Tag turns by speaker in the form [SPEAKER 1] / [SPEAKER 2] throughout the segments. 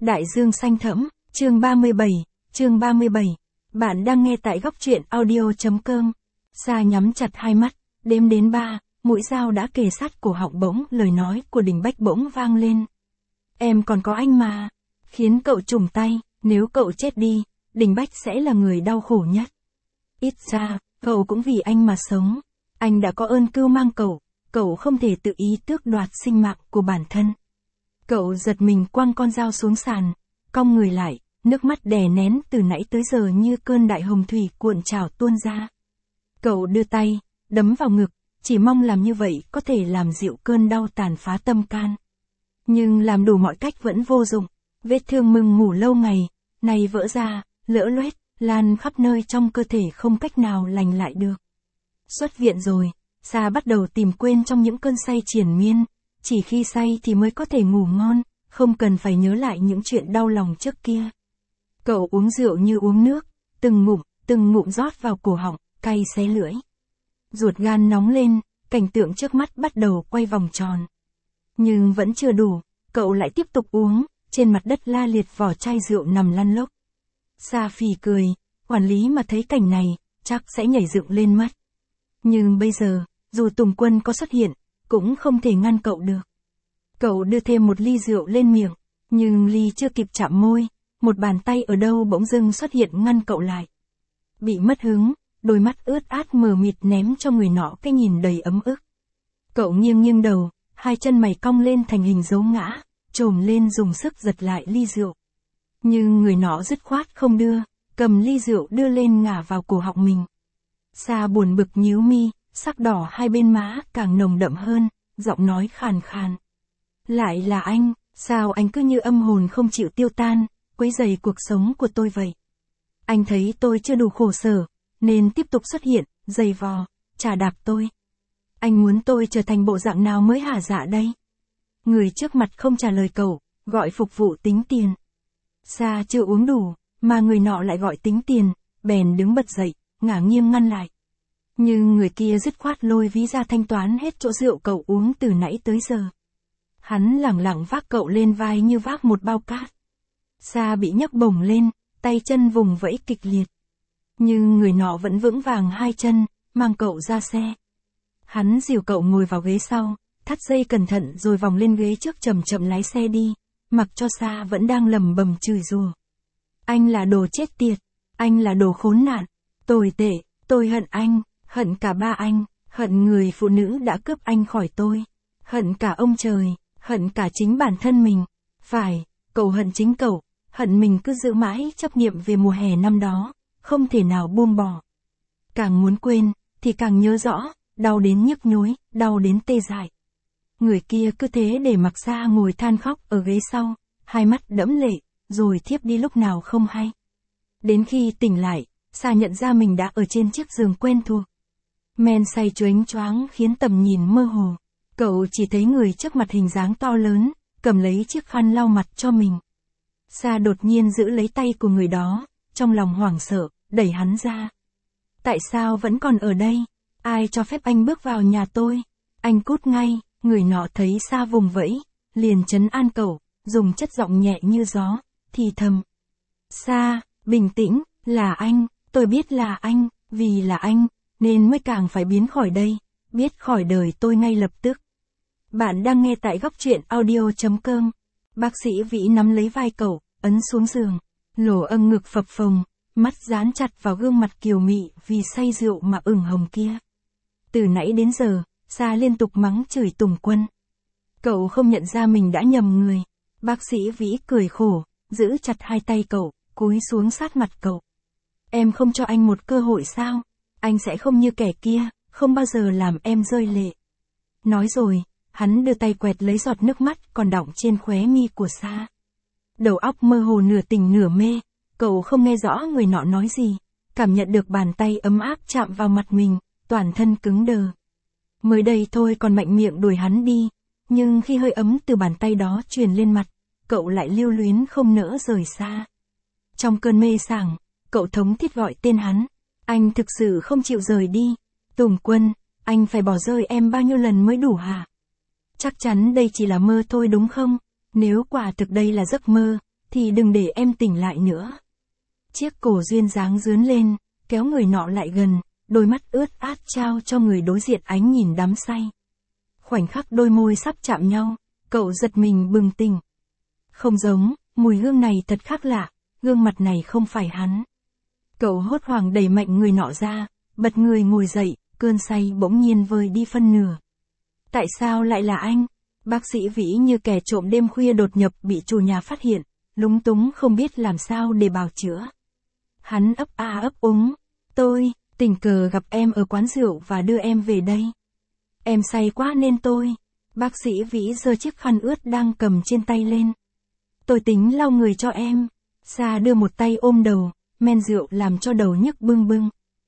[SPEAKER 1] Đại dương xanh thẫm, chương 37, chương 37. Bạn đang nghe tại góc truyện audio.com. Sa nhắm chặt hai mắt, đếm đến 3, mũi dao đã kề sát cổ họng bỗng, lời nói của Đình Bách bỗng vang lên. Em còn có anh mà. Khiến cậu trùng tay, nếu cậu chết đi, Đình Bách sẽ là người đau khổ nhất. Ít ra, cậu cũng vì anh mà sống. Anh đã có ơn cưu mang cậu không thể tự ý tước đoạt sinh mạng của bản thân. Cậu giật mình quăng con dao xuống sàn, cong người lại, nước mắt đè nén từ nãy tới giờ như cơn đại hồng thủy cuộn trào tuôn ra. Cậu đưa tay, đấm vào ngực, chỉ mong làm như vậy có thể làm dịu cơn đau tàn phá tâm can. Nhưng làm đủ mọi cách vẫn vô dụng, vết thương mừng ngủ lâu ngày, này vỡ ra, lỡ loét, lan khắp nơi trong cơ thể không cách nào lành lại được. Xuất viện rồi, Sa bắt đầu tìm quên trong những cơn say triền miên. Chỉ khi say thì mới có thể ngủ ngon, không cần phải nhớ lại những chuyện đau lòng trước kia. Cậu uống rượu như uống nước, từng ngụm rót vào cổ họng, cay xé lưỡi. Ruột gan nóng lên, cảnh tượng trước mắt bắt đầu quay vòng tròn. Nhưng vẫn chưa đủ, cậu lại tiếp tục uống, trên mặt đất la liệt vỏ chai rượu nằm lăn lóc. Sa phì cười, quản lý mà thấy cảnh này, chắc sẽ nhảy dựng lên mất. Nhưng bây giờ, dù Tùng Quân có xuất hiện, cũng không thể ngăn cậu được. Cậu đưa thêm một ly rượu lên miệng, nhưng ly chưa kịp chạm môi, một bàn tay ở đâu bỗng dưng xuất hiện ngăn cậu lại. Bị mất hứng, đôi mắt ướt át mờ mịt ném cho người nọ cái nhìn đầy ấm ức. Cậu nghiêng đầu, hai chân mày cong lên thành hình dấu ngã, trồm lên dùng sức giật lại ly rượu. Nhưng người nọ dứt khoát không đưa, cầm ly rượu đưa lên ngả vào cổ họng mình. Sa buồn bực nhíu mi, sắc đỏ hai bên má càng nồng đậm hơn, giọng nói khàn khàn. Lại là anh, sao anh cứ như âm hồn không chịu tiêu tan, quấy rầy cuộc sống của tôi vậy? Anh thấy tôi chưa đủ khổ sở, nên tiếp tục xuất hiện, giày vò, chà đạp tôi. Anh muốn tôi trở thành bộ dạng nào mới hả dạ đây? Người trước mặt không trả lời cậu, gọi phục vụ tính tiền. Sa chưa uống đủ, mà người nọ lại gọi tính tiền, bèn đứng bật dậy, ngả nghiêng ngăn lại. Nhưng người kia dứt khoát lôi ví ra thanh toán hết chỗ rượu cậu uống từ nãy tới giờ. Hắn lẳng lặng vác cậu lên vai như vác một bao cát. Sa bị nhấc bổng lên, tay chân vùng vẫy kịch liệt. Nhưng người nọ vẫn vững vàng hai chân, mang cậu ra xe. Hắn dìu cậu ngồi vào ghế sau, thắt dây cẩn thận rồi vòng lên ghế trước chậm chậm lái xe đi, mặc cho Sa vẫn đang lẩm bẩm chửi rủa. Anh là đồ chết tiệt, anh là đồ khốn nạn, tồi tệ, tôi hận anh. Hận cả ba anh, hận người phụ nữ đã cướp anh khỏi tôi, hận cả ông trời, hận cả chính bản thân mình. Phải, cậu hận chính cậu, hận mình cứ giữ mãi chấp niệm về mùa hè năm đó, không thể nào buông bỏ. Càng muốn quên, thì càng nhớ rõ, đau đến nhức nhối, đau đến tê dại. Người kia cứ thế để mặc Sa ngồi than khóc ở ghế sau, hai mắt đẫm lệ, rồi thiếp đi lúc nào không hay. Đến khi tỉnh lại, Sa nhận ra mình đã ở trên chiếc giường quen thuộc. Men say choáng choáng khiến tầm nhìn mơ hồ. Cậu chỉ thấy người trước mặt hình dáng to lớn, cầm lấy chiếc khăn lau mặt cho mình. Sa đột nhiên giữ lấy tay của người đó, trong lòng hoảng sợ, đẩy hắn ra. Tại sao vẫn còn ở đây? Ai cho phép anh bước vào nhà tôi? Anh cút ngay. Người nọ thấy Sa vùng vẫy, liền trấn an cậu, dùng chất giọng nhẹ như gió, thì thầm. Sa, bình tĩnh, là anh, tôi biết là anh, vì là anh, nên mới càng phải biến khỏi đây, biết khỏi đời tôi ngay lập tức. Bạn đang nghe tại góc truyện audio.com. Bác sĩ Vĩ nắm lấy vai cậu, ấn xuống giường, lỗ âng ngực phập phồng, mắt dán chặt vào gương mặt kiều mị vì say rượu mà ửng hồng kia. Từ nãy đến giờ, Sa liên tục mắng chửi Tùng Quân. Cậu không nhận ra mình đã nhầm người. Bác sĩ Vĩ cười khổ, giữ chặt hai tay cậu, cúi xuống sát mặt cậu. Em không cho anh một cơ hội sao? Anh sẽ không như kẻ kia, không bao giờ làm em rơi lệ. Nói rồi, hắn đưa tay quẹt lấy giọt nước mắt còn đọng trên khóe mi của Sa. Đầu óc mơ hồ nửa tỉnh nửa mê, cậu không nghe rõ người nọ nói gì, cảm nhận được bàn tay ấm áp chạm vào mặt mình, toàn thân cứng đờ. Mới đây thôi còn mạnh miệng đuổi hắn đi, nhưng khi hơi ấm từ bàn tay đó truyền lên mặt, cậu lại lưu luyến không nỡ rời xa. Trong cơn mê sảng, cậu thống thiết gọi tên hắn. Anh thực sự không chịu rời đi. Tùng Quân, anh phải bỏ rơi em bao nhiêu lần mới đủ hả? Chắc chắn đây chỉ là mơ thôi đúng không? Nếu quả thực đây là giấc mơ, thì đừng để em tỉnh lại nữa. Chiếc cổ duyên dáng rướn lên, kéo người nọ lại gần, đôi mắt ướt át trao cho người đối diện ánh nhìn đắm say. Khoảnh khắc đôi môi sắp chạm nhau, cậu giật mình bừng tỉnh. Không giống, mùi hương này thật khác lạ, gương mặt này không phải hắn. Cậu hốt hoảng đẩy mạnh người nọ ra, bật người ngồi dậy, cơn say bỗng nhiên vơi đi phân nửa. Tại sao lại là anh? Bác sĩ Vĩ như kẻ trộm đêm khuya đột nhập bị chủ nhà phát hiện, lúng túng không biết làm sao để bào chữa. Hắn ấp a ấp úng, tôi, tình cờ gặp em ở quán rượu và đưa em về đây. Em say quá nên tôi. Bác sĩ Vĩ giơ chiếc khăn ướt đang cầm trên tay lên. Tôi tính lau người cho em. Sa đưa một tay ôm đầu, men rượu làm cho đầu nhức bưng bưng.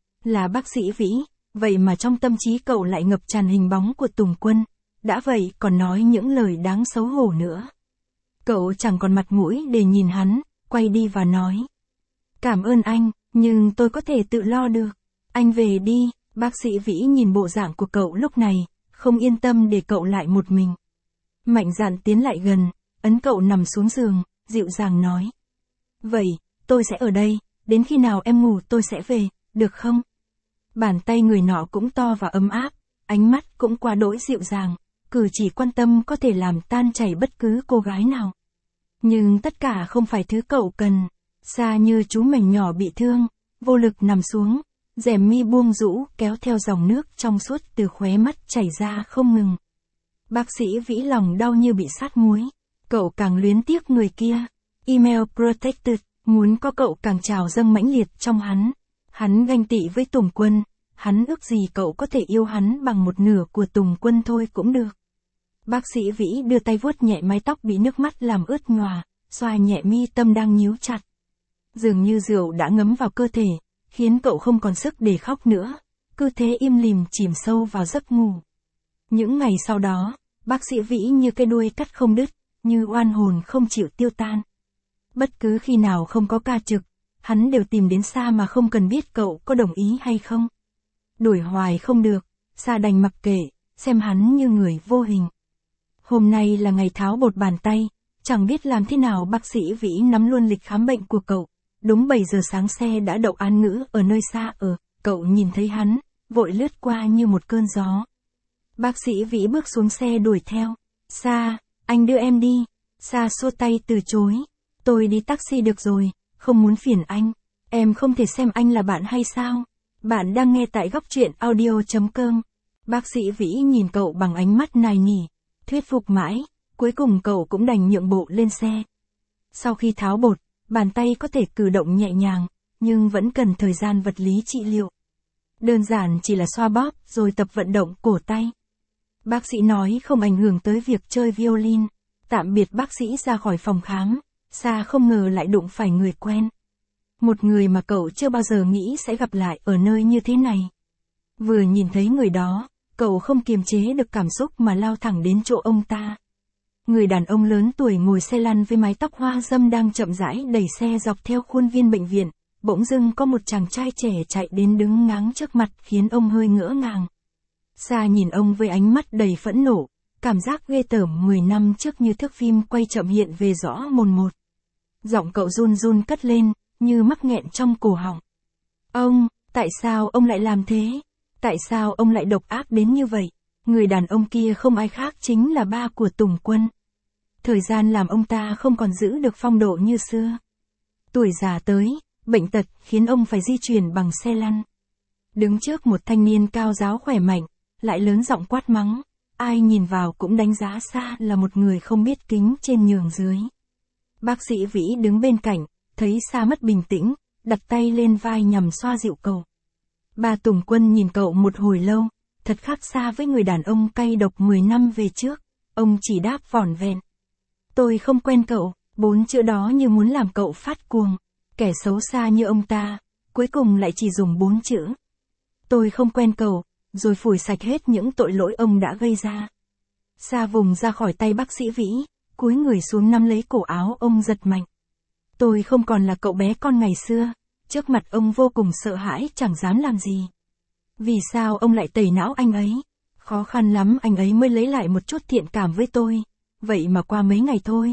[SPEAKER 1] Là bác sĩ Vĩ, vậy mà trong tâm trí cậu lại ngập tràn hình bóng của Tùng Quân. Đã vậy còn nói những lời đáng xấu hổ nữa. Cậu chẳng còn mặt mũi để nhìn hắn, quay đi và nói. Cảm ơn anh, nhưng tôi có thể tự lo được. Anh về đi. Bác sĩ Vĩ nhìn bộ dạng của cậu lúc này, không yên tâm để cậu lại một mình. Mạnh dạn tiến lại gần, ấn cậu nằm xuống giường, dịu dàng nói. Vậy, tôi sẽ ở đây, đến khi nào em ngủ tôi sẽ về, được không? Bàn tay người nọ cũng to và ấm áp, ánh mắt cũng quá đỗi dịu dàng, cử chỉ quan tâm có thể làm tan chảy bất cứ cô gái nào. Nhưng tất cả không phải thứ cậu cần. Sa như chú mèo nhỏ bị thương, vô lực nằm xuống, rèm mi buông rũ kéo theo dòng nước trong suốt từ khóe mắt chảy ra không ngừng. Bác sĩ Vĩ lòng đau như bị sát muối. Cậu càng luyến tiếc người kia. Email protected, muốn có cậu càng trào dâng mãnh liệt trong hắn. Hắn ganh tị với Tùng Quân. Hắn ước gì cậu có thể yêu hắn bằng một nửa của Tùng Quân thôi cũng được. Bác sĩ Vĩ đưa tay vuốt nhẹ mái tóc bị nước mắt làm ướt nhòa, xoa nhẹ mi tâm đang nhíu chặt. Dường như rượu đã ngấm vào cơ thể, khiến cậu không còn sức để khóc nữa, cứ thế im lìm chìm sâu vào giấc ngủ. Những ngày sau đó, bác sĩ Vĩ như cây đuôi cắt không đứt, như oan hồn không chịu tiêu tan. Bất cứ khi nào không có ca trực, hắn đều tìm đến Sa mà không cần biết cậu có đồng ý hay không. Đuổi hoài không được, Sa đành mặc kệ, xem hắn như người vô hình. Hôm nay là ngày tháo bột bàn tay, chẳng biết làm thế nào bác sĩ Vĩ nắm luôn lịch khám bệnh của cậu. Đúng 7 giờ sáng xe đã đậu An Ngữ ở nơi xa ở, cậu nhìn thấy hắn, vội lướt qua như một cơn gió. Bác sĩ Vĩ bước xuống xe đuổi theo. Sa, anh đưa em đi. Sa xua tay từ chối. Tôi đi taxi được rồi, không muốn phiền anh. Em không thể xem anh là bạn hay sao? Bạn đang nghe tại góc truyện audio.com. Bác sĩ Vĩ nhìn cậu bằng ánh mắt nài nỉ, thuyết phục mãi, cuối cùng cậu cũng đành nhượng bộ lên xe. Sau khi tháo bột, bàn tay có thể cử động nhẹ nhàng, nhưng vẫn cần thời gian vật lý trị liệu. Đơn giản chỉ là xoa bóp rồi tập vận động cổ tay. Bác sĩ nói không ảnh hưởng tới việc chơi violin. Tạm biệt bác sĩ ra khỏi phòng khám, Sa không ngờ lại đụng phải người quen. Một người mà cậu chưa bao giờ nghĩ sẽ gặp lại ở nơi như thế này. Vừa nhìn thấy người đó, cậu không kiềm chế được cảm xúc mà lao thẳng đến chỗ ông ta. Người đàn ông lớn tuổi ngồi xe lăn với mái tóc hoa râm đang chậm rãi đẩy xe dọc theo khuôn viên bệnh viện, bỗng dưng có một chàng trai trẻ chạy đến đứng ngáng trước mặt khiến ông hơi ngỡ ngàng. Sa nhìn ông với ánh mắt đầy phẫn nộ, cảm giác ghê tởm 10 năm trước như thước phim quay chậm hiện về rõ mồn một. Giọng cậu run run cất lên, như mắc nghẹn trong cổ họng. Ông, tại sao ông lại làm thế? Tại sao ông lại độc ác đến như vậy? Người đàn ông kia không ai khác chính là ba của Tùng Quân. Thời gian làm ông ta không còn giữ được phong độ như xưa. Tuổi già tới, bệnh tật khiến ông phải di chuyển bằng xe lăn. Đứng trước một thanh niên cao ráo khỏe mạnh, lại lớn giọng quát mắng. Ai nhìn vào cũng đánh giá Sa là một người không biết kính trên nhường dưới. Bác sĩ Vĩ đứng bên cạnh, thấy Sa mất bình tĩnh, đặt tay lên vai nhằm xoa dịu cậu. Bà Tùng Quân nhìn cậu một hồi lâu, thật khác xa với người đàn ông cay độc 10 năm về trước. Ông chỉ đáp vỏn vẹn. Tôi không quen cậu, 4 chữ đó như muốn làm cậu phát cuồng. Kẻ xấu xa như ông ta, cuối cùng lại chỉ dùng 4 chữ. Tôi không quen cậu, rồi phủi sạch hết những tội lỗi ông đã gây ra. Sa vùng ra khỏi tay bác sĩ Vĩ, cúi người xuống nắm lấy cổ áo ông giật mạnh. Tôi không còn là cậu bé con ngày xưa, trước mặt ông vô cùng sợ hãi chẳng dám làm gì. Vì sao ông lại tẩy não anh ấy? Khó khăn lắm anh ấy mới lấy lại một chút thiện cảm với tôi. Vậy mà qua mấy ngày thôi,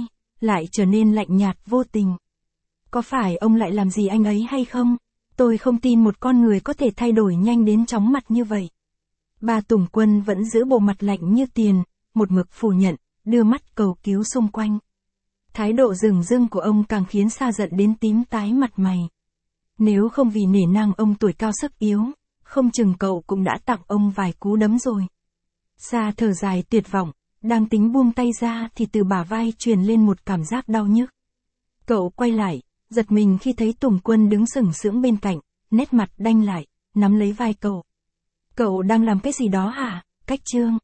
[SPEAKER 1] lại trở nên lạnh nhạt vô tình. Có phải ông lại làm gì anh ấy hay không? Tôi không tin một con người có thể thay đổi nhanh đến chóng mặt như vậy. Ba Tùng Quân vẫn giữ bộ mặt lạnh như tiền, một mực phủ nhận, đưa mắt cầu cứu xung quanh. Thái độ dửng dưng của ông càng khiến Sa giận đến tím tái mặt mày. Nếu không vì nể nang ông tuổi cao sức yếu, không chừng cậu cũng đã tặng ông vài cú đấm rồi. Sa thở dài tuyệt vọng, đang tính buông tay ra thì từ bả vai truyền lên một cảm giác đau nhức. Cậu quay lại, giật mình khi thấy Tùng Quân đứng sừng sững bên cạnh, nét mặt đanh lại, nắm lấy vai cậu. Cậu đang làm cái gì đó hả, Cách Trương?